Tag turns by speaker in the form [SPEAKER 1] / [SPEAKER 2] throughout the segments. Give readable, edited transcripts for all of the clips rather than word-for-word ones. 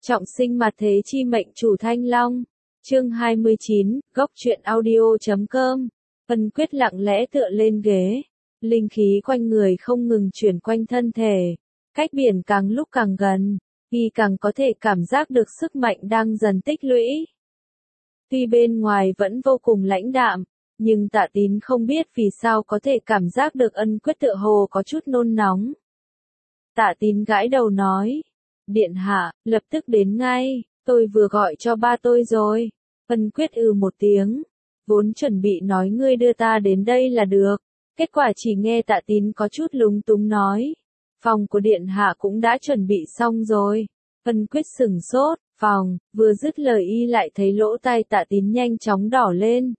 [SPEAKER 1] Trọng sinh mặt thế chi mệnh chủ Thanh Long. Chương 29, góc truyện audio.com. Vân Quyết lặng lẽ tựa lên ghế. Linh khí quanh người không ngừng chuyển quanh thân thể. Cách biển càng lúc càng gần, y càng có thể cảm giác được sức mạnh đang dần tích lũy. Tuy bên ngoài vẫn vô cùng lãnh đạm, nhưng Tạ Tín không biết vì sao có thể cảm giác được Ân Quyết tựa hồ có chút nôn nóng. Tạ Tín gãi đầu nói. Điện hạ, lập tức đến ngay, tôi vừa gọi cho ba tôi rồi. Ân Quyết một tiếng. Vốn chuẩn bị nói ngươi đưa ta đến đây là được. Kết quả chỉ nghe Tạ Tín có chút lúng túng nói. Phòng của điện hạ cũng đã chuẩn bị xong rồi. Ân Quyết sửng sốt, phòng, vừa dứt lời y lại thấy lỗ tai Tạ Tín nhanh chóng đỏ lên.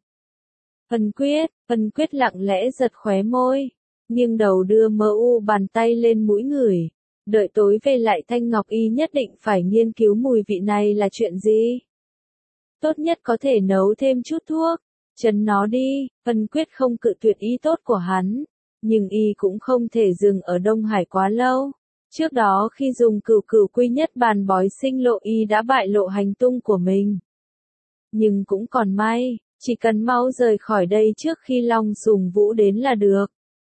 [SPEAKER 1] Ân Quyết lặng lẽ giật khóe môi, nghiêng đầu đưa bàn tay lên mũi ngửi. Đợi tối về lại Thanh Ngọc Y nhất định phải nghiên cứu mùi vị này là chuyện gì. Tốt nhất có thể nấu thêm chút thuốc, chấn nó đi. Ân Quyết không cự tuyệt ý tốt của hắn, nhưng y cũng không thể dừng ở Đông Hải quá lâu. Trước đó khi dùng cửu quy nhất bàn bói sinh lộ y đã bại lộ hành tung của mình. Nhưng cũng còn may, chỉ cần mau rời khỏi đây trước khi Long Sùng Vũ đến là được.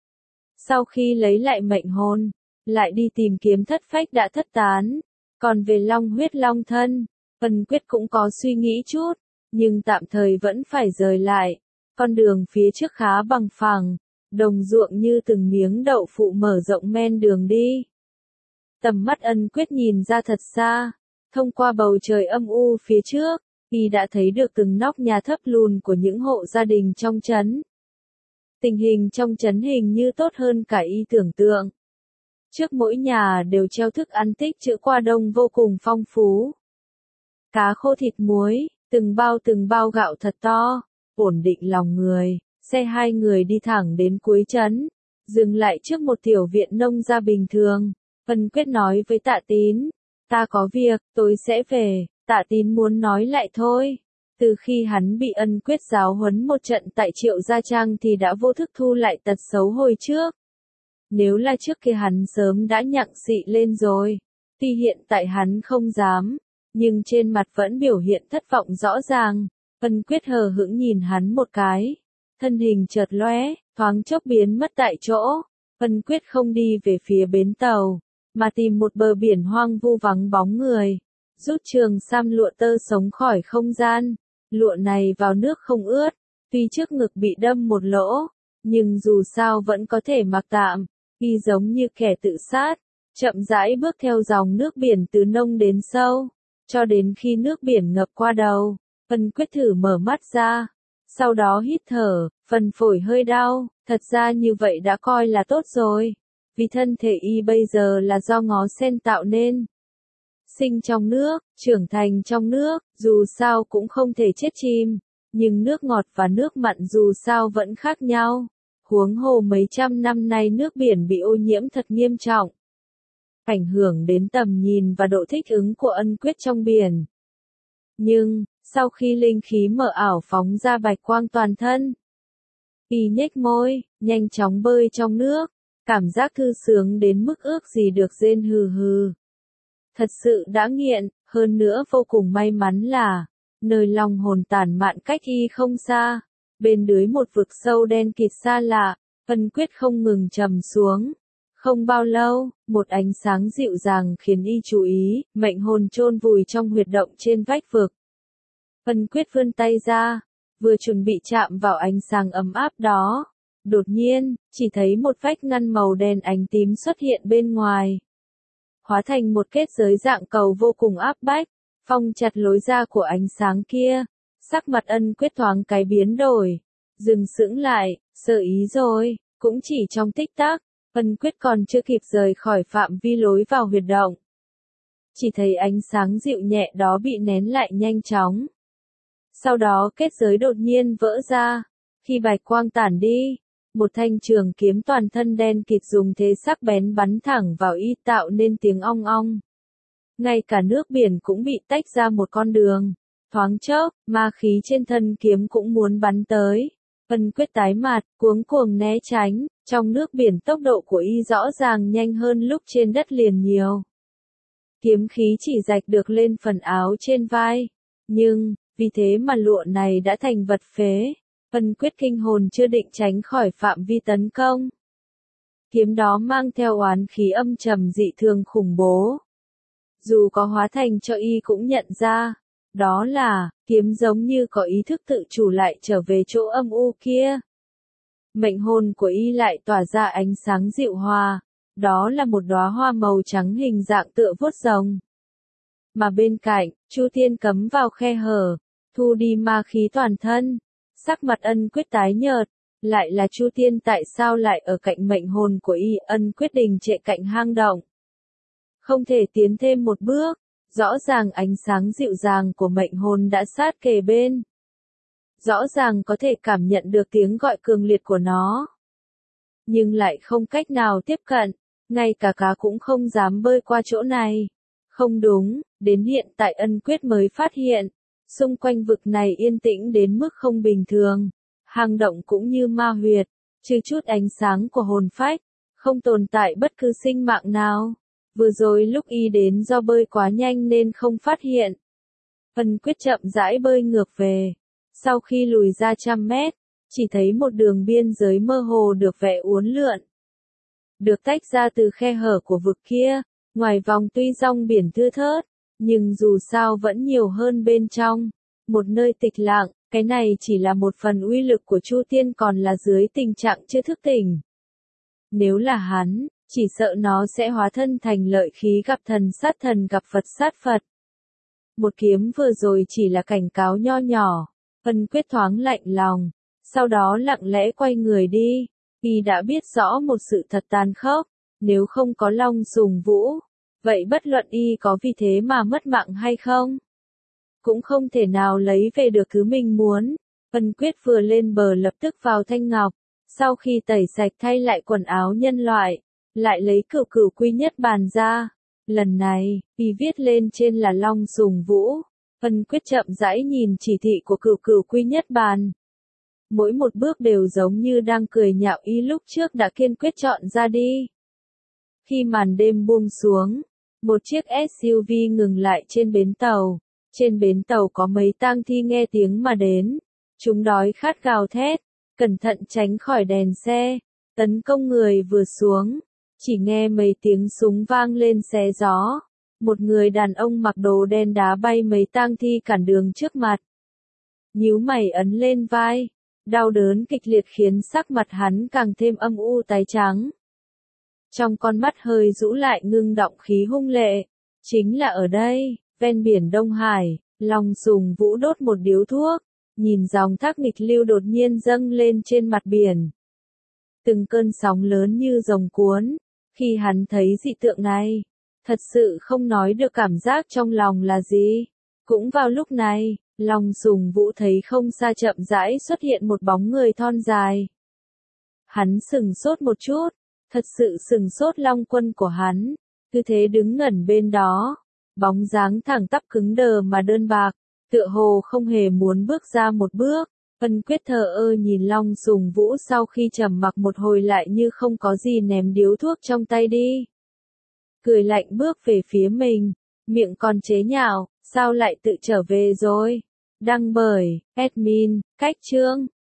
[SPEAKER 1] Sau khi lấy lại mệnh hồn, lại đi tìm kiếm thất phách đã thất tán. Còn về long huyết long thân, Ân Quyết cũng có suy nghĩ chút, nhưng tạm thời vẫn phải rời lại. Con đường phía trước khá bằng phẳng, đồng ruộng như từng miếng đậu phụ mở rộng men đường đi. Tầm mắt Ân Quyết nhìn ra thật xa, thông qua bầu trời âm u phía trước, y đã thấy được từng nóc nhà thấp lùn của những hộ gia đình trong trấn. Tình hình trong trấn hình như tốt hơn cả y tưởng tượng. Trước mỗi nhà đều treo thức ăn tích trữ qua đông vô cùng phong phú. Cá khô thịt muối, từng bao gạo thật to, ổn định lòng người. Xe hai người đi thẳng đến cuối trấn, dừng lại trước một tiểu viện nông gia bình thường. Ân Quyết nói với Tạ Tín, ta có việc, tôi sẽ về. Tạ Tín muốn nói lại thôi. Từ khi hắn bị Ân Quyết giáo huấn một trận tại Triệu Gia Trang thì đã vô thức thu lại tật xấu hồi trước. Nếu là trước kia hắn sớm đã nhặng xị lên rồi. Tuy hiện tại hắn không dám, nhưng trên mặt vẫn biểu hiện thất vọng rõ ràng. Ân Quyết hờ hững nhìn hắn một cái. Thân hình chợt lóe, thoáng chốc biến mất tại chỗ. Ân Quyết không đi về phía bến tàu, mà tìm một bờ biển hoang vu vắng bóng người. Rút trường sam lụa tơ sống khỏi không gian. Lụa này vào nước không ướt, tuy trước ngực bị đâm một lỗ, nhưng dù sao vẫn có thể mặc tạm. Y giống như kẻ tự sát, chậm rãi bước theo dòng nước biển từ nông đến sâu, cho đến khi nước biển ngập qua đầu. Ân Quyết thử mở mắt ra, sau đó hít thở, phần phổi hơi đau. Thật ra như vậy đã coi là tốt rồi, vì thân thể y bây giờ là do ngó sen tạo nên. Sinh trong nước, trưởng thành trong nước, dù sao cũng không thể chết chìm, nhưng nước ngọt và nước mặn dù sao vẫn khác nhau. Huống hồ mấy trăm năm nay nước biển bị ô nhiễm thật nghiêm trọng, ảnh hưởng đến tầm nhìn và độ thích ứng của Ân Quyết trong biển. Nhưng, sau khi linh khí mở ảo phóng ra bạch quang toàn thân, y nhếch môi, nhanh chóng bơi trong nước, cảm giác thư sướng đến mức ước gì được rên hừ hừ. Thật sự đã nghiện, hơn nữa vô cùng may mắn là, nơi long hồn tản mạn cách y không xa. Bên dưới một vực sâu đen kịt xa lạ, Ân Quyết không ngừng trầm xuống. Không bao lâu, một ánh sáng dịu dàng khiến y chú ý, mệnh hồn chôn vùi trong huyệt động trên vách vực. Ân Quyết vươn tay ra, vừa chuẩn bị chạm vào ánh sáng ấm áp đó. Đột nhiên, chỉ thấy một vách ngăn màu đen ánh tím xuất hiện bên ngoài. Hóa thành một kết giới dạng cầu vô cùng áp bách, phong chặt lối ra của ánh sáng kia. Sắc mặt Ân Quyết thoáng cái biến đổi, dừng sững lại, sợ ý rồi, cũng chỉ trong tích tắc, Ân Quyết còn chưa kịp rời khỏi phạm vi lối vào huyệt động. Chỉ thấy ánh sáng dịu nhẹ đó bị nén lại nhanh chóng. Sau đó kết giới đột nhiên vỡ ra, khi bạch quang tản đi, một thanh trường kiếm toàn thân đen kịt dùng thế sắc bén bắn thẳng vào y tạo nên tiếng ong ong. Ngay cả nước biển cũng bị tách ra một con đường. Thoáng chốc, ma khí trên thân kiếm cũng muốn bắn tới. Ân Quyết tái mặt, cuống cuồng né tránh, trong nước biển tốc độ của y rõ ràng nhanh hơn lúc trên đất liền nhiều. kiếm khí chỉ rạch được lên phần áo trên vai. Nhưng, vì thế mà lụa này đã thành vật phế. Ân Quyết kinh hồn chưa định tránh khỏi phạm vi tấn công. Kiếm đó mang theo oán khí âm trầm dị thường khủng bố. Dù có hóa thành cho y cũng nhận ra, đó là, kiếm giống như có ý thức tự chủ lại trở về chỗ âm u kia. Mệnh hồn của y lại tỏa ra ánh sáng dịu hòa, đó là một đóa hoa màu trắng hình dạng tựa vuốt rồng. Mà bên cạnh, Chu Thiên cấm vào khe hở, thu đi ma khí toàn thân. Sắc mặt Ân Quyết tái nhợt, lại là Chu Thiên tại sao lại ở cạnh mệnh hồn của y. Ân Quyết đình trệ cạnh hang động. Không thể tiến thêm một bước, rõ ràng ánh sáng dịu dàng của mệnh hồn đã sát kề bên. Rõ ràng có thể cảm nhận được tiếng gọi cường liệt của nó. Nhưng lại không cách nào tiếp cận, ngay cả cá cũng không dám bơi qua chỗ này. Không đúng, đến hiện tại Ân Quyết mới phát hiện, xung quanh vực này yên tĩnh đến mức không bình thường. Hang động cũng như ma huyệt, trừ chút ánh sáng của hồn phách, không tồn tại bất cứ sinh mạng nào. Vừa rồi lúc y đến do bơi quá nhanh nên không phát hiện. Ân Quyết chậm rãi bơi ngược về. Sau khi lùi ra 100 mét, chỉ thấy một đường biên giới mơ hồ được vẽ uốn lượn. Được tách ra từ khe hở của vực kia, ngoài vòng tuy rong biển thưa thớt, nhưng dù sao vẫn nhiều hơn bên trong. Một nơi tịch lặng, cái này chỉ là một phần uy lực của Chu Thiên còn là dưới tình trạng chưa thức tỉnh. Nếu là hắn, chỉ sợ nó sẽ hóa thân thành lợi khí gặp thần sát thần gặp Phật sát Phật. Một kiếm vừa rồi chỉ là cảnh cáo nho nhỏ. Ân Quyết thoáng lạnh lòng, sau đó lặng lẽ quay người đi. Y đã biết rõ một sự thật tàn khốc, nếu không có Long Sùng Vũ, vậy bất luận y có vì thế mà mất mạng hay không, cũng không thể nào lấy về được thứ mình muốn. Ân Quyết vừa lên bờ lập tức vào thanh ngọc, sau khi tẩy sạch thay lại quần áo nhân loại, lại lấy cửu cửu quy nhất bàn ra. Lần này, y viết lên trên là Long Sùng Vũ. Ân Quyết chậm rãi nhìn chỉ thị của cửu cửu quy nhất bàn. Mỗi một bước đều giống như đang cười nhạo y lúc trước đã kiên quyết chọn ra đi. Khi màn đêm buông xuống, một chiếc SUV ngừng lại trên bến tàu. Trên bến tàu có mấy tang thi nghe tiếng mà đến. Chúng đói khát gào thét, cẩn thận tránh khỏi đèn xe, tấn công người vừa xuống. Chỉ nghe mấy tiếng súng vang lên xé gió. Một người đàn ông mặc đồ đen đá bay mấy tang thi cản đường trước mặt. Nhíu mày ấn lên vai, đau đớn kịch liệt khiến sắc mặt hắn càng thêm âm u tái trắng. Trong con mắt hơi rũ lại ngưng đọng khí hung lệ. Chính là ở đây, ven biển Đông Hải, Long Sùng Vũ đốt một điếu thuốc, nhìn dòng thác nghịch lưu đột nhiên dâng lên trên mặt biển. Từng cơn sóng lớn như rồng cuốn, khi hắn thấy dị tượng này, thật sự không nói được cảm giác trong lòng là gì. Cũng vào lúc này, Long Sùng Vũ thấy không xa chậm rãi xuất hiện một bóng người thon dài. Hắn sừng sốt một chút, thật sự sừng sốt. Long Quân của hắn, cứ thế đứng ngẩn bên đó, bóng dáng thẳng tắp cứng đờ mà đơn bạc, tựa hồ không hề muốn bước ra một bước. Ân Quyết thờ ơ nhìn Long Sùng Vũ, sau khi trầm mặc một hồi lại như không có gì ném điếu thuốc trong tay đi. Cười lạnh bước về phía mình, miệng còn chế nhạo, sao lại tự trở về rồi? Đăng bởi, admin, Cách Chương.